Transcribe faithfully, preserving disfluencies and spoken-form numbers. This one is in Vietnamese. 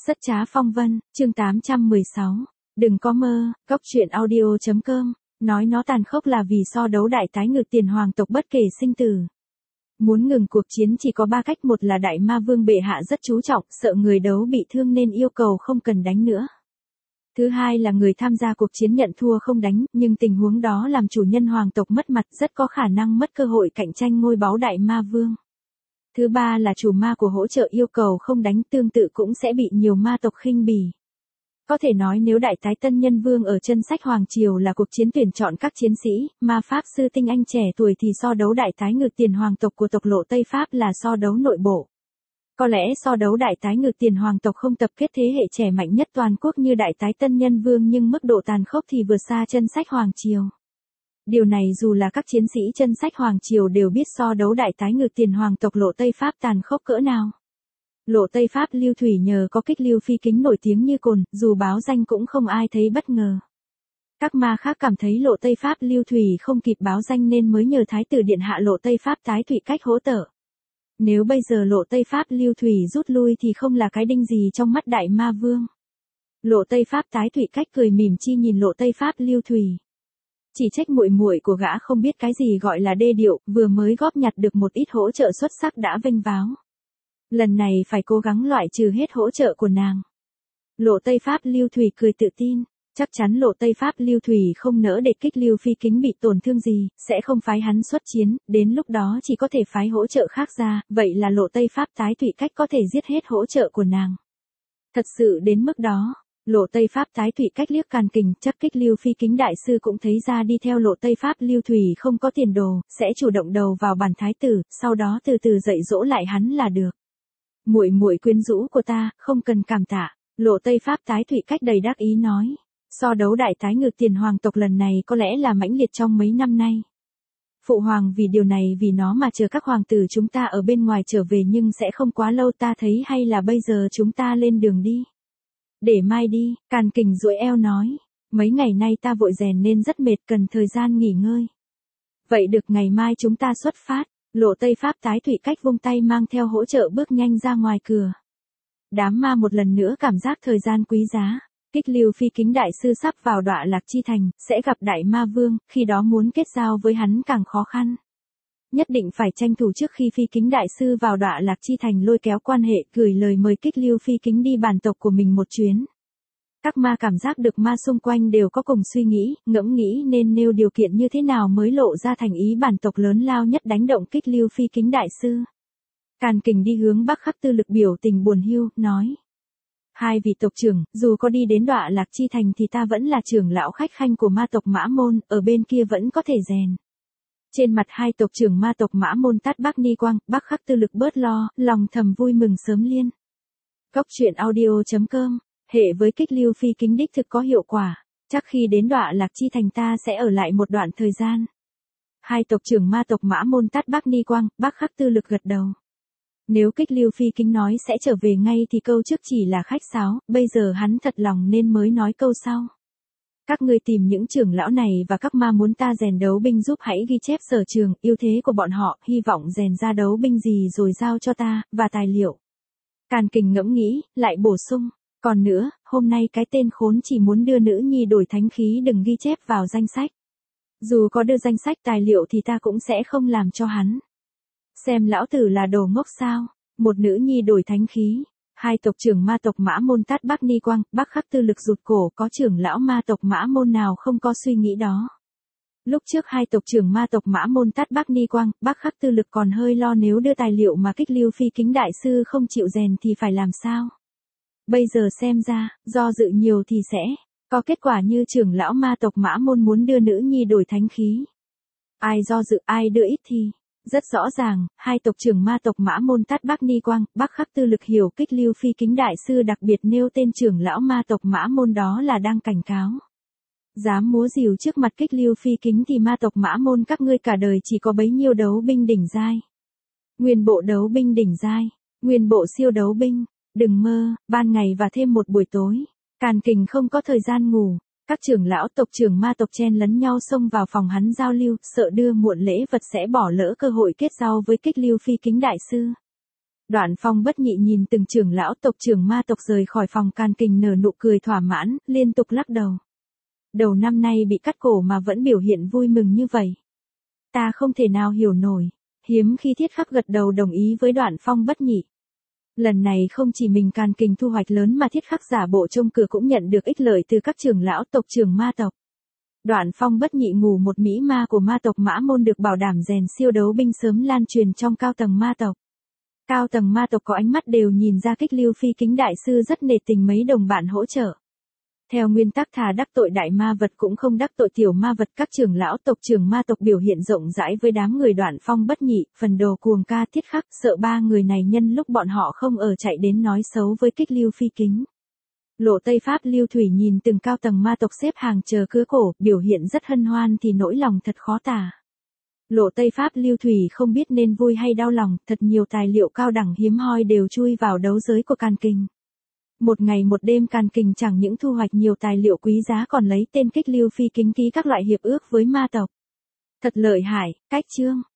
Rất trá phong vân, chương tám trăm mười sáu. Đừng có mơ, góc truyện audio chấm com, nói nó tàn khốc là vì so đấu đại tái ngược tiền hoàng tộc bất kể sinh tử. Muốn ngừng cuộc chiến chỉ có ba cách, một là đại ma vương bệ hạ rất chú trọng, sợ người đấu bị thương nên yêu cầu không cần đánh nữa. Thứ hai là người tham gia cuộc chiến nhận thua không đánh, nhưng tình huống đó làm chủ nhân hoàng tộc mất mặt, rất có khả năng mất cơ hội cạnh tranh ngôi báu đại ma vương. Thứ ba là chủ ma của hỗ trợ yêu cầu không đánh, tương tự cũng sẽ bị nhiều ma tộc khinh bỉ. Có thể nói nếu đại tái tân nhân vương ở chân sách hoàng triều là cuộc chiến tuyển chọn các chiến sĩ, ma pháp sư tinh anh trẻ tuổi thì so đấu đại tái ngược tiền hoàng tộc của tộc Lộ Tây Pháp là so đấu nội bộ. Có lẽ so đấu đại tái ngược tiền hoàng tộc không tập kết thế hệ trẻ mạnh nhất toàn quốc như đại tái tân nhân vương, nhưng mức độ tàn khốc thì vượt xa chân sách hoàng triều. Điều này dù là các chiến sĩ chân sách hoàng triều đều biết so đấu đại tái ngược tiền hoàng tộc Lộ Tây Pháp tàn khốc cỡ nào. Lộ Tây Pháp Lưu Thủy nhờ có kích lưu phi kính nổi tiếng như cồn, dù báo danh cũng không ai thấy bất ngờ. Các ma khác cảm thấy Lộ Tây Pháp Lưu Thủy không kịp báo danh nên mới nhờ Thái tử điện hạ Lộ Tây Pháp Tái Thụy Cách hỗ trợ. Nếu bây giờ Lộ Tây Pháp Lưu Thủy rút lui thì không là cái đinh gì trong mắt đại ma vương. Lộ Tây Pháp Tái Thụy Cách cười mỉm chi nhìn Lộ Tây Pháp Lưu Thủy. Chỉ trách muội muội của gã không biết cái gì gọi là đê điệu, vừa mới góp nhặt được một ít hỗ trợ xuất sắc đã vênh váo. Lần này phải cố gắng loại trừ hết hỗ trợ của nàng. Lộ Tây Pháp Lưu Thủy cười tự tin, chắc chắn Lộ Tây Pháp Lưu Thủy không nỡ để kích lưu phi kính bị tổn thương gì, sẽ không phái hắn xuất chiến, đến lúc đó chỉ có thể phái hỗ trợ khác ra, vậy là Lộ Tây Pháp Tái Thụy Cách có thể giết hết hỗ trợ của nàng. Thật sự đến mức đó, Lộ Tây Pháp Tái Thụy Cách liếc Càn Kình, chắc kích lưu phi kính đại sư cũng thấy ra đi theo Lộ Tây Pháp Lưu Thủy không có tiền đồ, sẽ chủ động đầu vào bàn thái tử, sau đó từ từ dạy dỗ lại hắn là được. Muội muội quyến rũ của ta, không cần cảm tạ, Lộ Tây Pháp Tái Thụy Cách đầy đắc ý nói. So đấu đại tái ngược tiền hoàng tộc lần này có lẽ là mãnh liệt trong mấy năm nay. Phụ hoàng vì điều này vì nó mà chờ các hoàng tử chúng ta ở bên ngoài trở về, nhưng sẽ không quá lâu, ta thấy hay là bây giờ chúng ta lên đường đi. Để mai đi, Càn Kình duỗi eo nói. Mấy ngày nay ta vội rèn nên rất mệt, cần thời gian nghỉ ngơi. Vậy được, ngày mai chúng ta xuất phát. Lộ Tây Pháp Tái Thụy Cách vung tay mang theo hỗ trợ bước nhanh ra ngoài cửa. Đám ma một lần nữa cảm giác thời gian quý giá. Kích lưu phi kính đại sư sắp vào Đọa Lạc Chi Thành, sẽ gặp đại ma vương, khi đó muốn kết giao với hắn càng khó khăn. Nhất định phải tranh thủ trước khi phi kính đại sư vào Đọa Lạc Chi Thành lôi kéo quan hệ, gửi lời mời kích lưu phi kính đi bản tộc của mình một chuyến. Các ma cảm giác được ma xung quanh đều có cùng suy nghĩ, ngẫm nghĩ nên nêu điều kiện như thế nào mới lộ ra thành ý bản tộc lớn lao nhất đánh động kích lưu phi kính đại sư. Càn Kình đi hướng Bắc Khắc Tư Lực biểu tình buồn hiu, nói. Hai vị tộc trưởng, dù có đi đến Đọa Lạc Chi Thành thì ta vẫn là trưởng lão khách khanh của ma tộc Mã Môn, ở bên kia vẫn có thể rèn. Trên mặt hai tộc trưởng ma tộc Mã Môn Tát Bắc Ni Quang, Bắc Khắc Tư Lực bớt lo, lòng thầm vui mừng sớm liên. Góc truyện audio chấm com, hệ với kích lưu phi kính đích thực có hiệu quả, chắc khi đến Đọa Lạc Chi Thành ta sẽ ở lại một đoạn thời gian. Hai tộc trưởng ma tộc Mã Môn Tát Bắc Ni Quang, Bắc Khắc Tư Lực gật đầu. Nếu kích lưu phi kính nói sẽ trở về ngay thì câu trước chỉ là khách sáo, bây giờ hắn thật lòng nên mới nói câu sau. Các ngươi tìm những trưởng lão này và các ma muốn ta rèn đấu binh giúp, hãy ghi chép sở trường, ưu thế của bọn họ, hy vọng rèn ra đấu binh gì rồi giao cho ta, và tài liệu. Càn Kình ngẫm nghĩ, lại bổ sung. Còn nữa, hôm nay cái tên khốn chỉ muốn đưa nữ nhi đổi thánh khí đừng ghi chép vào danh sách. Dù có đưa danh sách tài liệu thì ta cũng sẽ không làm cho hắn. Xem lão tử là đồ ngốc sao, một nữ nhi đổi thánh khí. Hai tộc trưởng ma tộc Mã Môn Tát Bắc Ni Quang, Bắc Khắc Tư Lực rụt cổ, có trưởng lão ma tộc Mã Môn nào không có suy nghĩ đó. Lúc trước hai tộc trưởng ma tộc Mã Môn Tát Bắc Ni Quang, Bắc Khắc Tư Lực còn hơi lo nếu đưa tài liệu mà kích lưu phi kính đại sư không chịu rèn thì phải làm sao. Bây giờ xem ra, do dự nhiều thì sẽ có kết quả như trưởng lão ma tộc Mã Môn muốn đưa nữ nhi đổi thánh khí. Ai do dự ai đưa ít thì. Rất rõ ràng, hai tộc trưởng ma tộc Mã Môn Tát Bắc Ni Quang, Bắc Khắc Tư Lực hiểu kích lưu phi kính đại sư đặc biệt nêu tên trưởng lão ma tộc Mã Môn đó là đang cảnh cáo. Dám múa rìu trước mặt kích lưu phi kính thì ma tộc Mã Môn các ngươi cả đời chỉ có bấy nhiêu đấu binh đỉnh giai. Nguyên bộ đấu binh đỉnh giai, nguyên bộ siêu đấu binh, đừng mơ, ban ngày và thêm một buổi tối. Càn Kình không có thời gian ngủ. Các trưởng lão tộc trưởng ma tộc chen lấn nhau xông vào phòng hắn giao lưu, sợ đưa muộn lễ vật sẽ bỏ lỡ cơ hội kết giao với kích lưu phi kính đại sư. Đoạn Phong bất nhị nhìn từng trưởng lão tộc trưởng ma tộc rời khỏi phòng Càn Kình nở nụ cười thỏa mãn, liên tục lắc đầu. Đầu năm nay bị cắt cổ mà vẫn biểu hiện vui mừng như vậy. Ta không thể nào hiểu nổi. Hiếm khi Thiết Khắc gật đầu đồng ý với Đoạn Phong bất nhị. Lần này không chỉ mình Càn Kình thu hoạch lớn mà Thiết Khắc giả bộ trông cửa cũng nhận được ích lợi từ các trưởng lão tộc trưởng ma tộc. Đoạn Phong bất nhị ngủ một mỹ ma của ma tộc Mã Môn được bảo đảm rèn siêu đấu binh sớm lan truyền trong cao tầng ma tộc. Cao tầng ma tộc có ánh mắt đều nhìn ra Kích Lưu Phi Kính đại sư rất nể tình mấy đồng bạn hỗ trợ. Theo nguyên tắc thà đắc tội đại ma vật cũng không đắc tội tiểu ma vật, các trưởng lão tộc trưởng ma tộc biểu hiện rộng rãi với đám người Đoạn Phong bất nhị, phần đồ cuồng ca Thiết Khắc, sợ ba người này nhân lúc bọn họ không ở chạy đến nói xấu với Kích Lưu Phi Kính. Lộ Tây Pháp Lưu Thủy nhìn từng cao tầng ma tộc xếp hàng chờ cứa cổ, biểu hiện rất hân hoan thì nỗi lòng thật khó tả. Lộ Tây Pháp Lưu Thủy không biết nên vui hay đau lòng, thật nhiều tài liệu cao đẳng hiếm hoi đều chui vào đấu giới của Càn Kình. Một ngày một đêm Càn Kình chẳng những thu hoạch nhiều tài liệu quý giá còn lấy tên Kích Lưu Phi Kính ký các loại hiệp ước với ma tộc. Thật lợi hại, cách chương.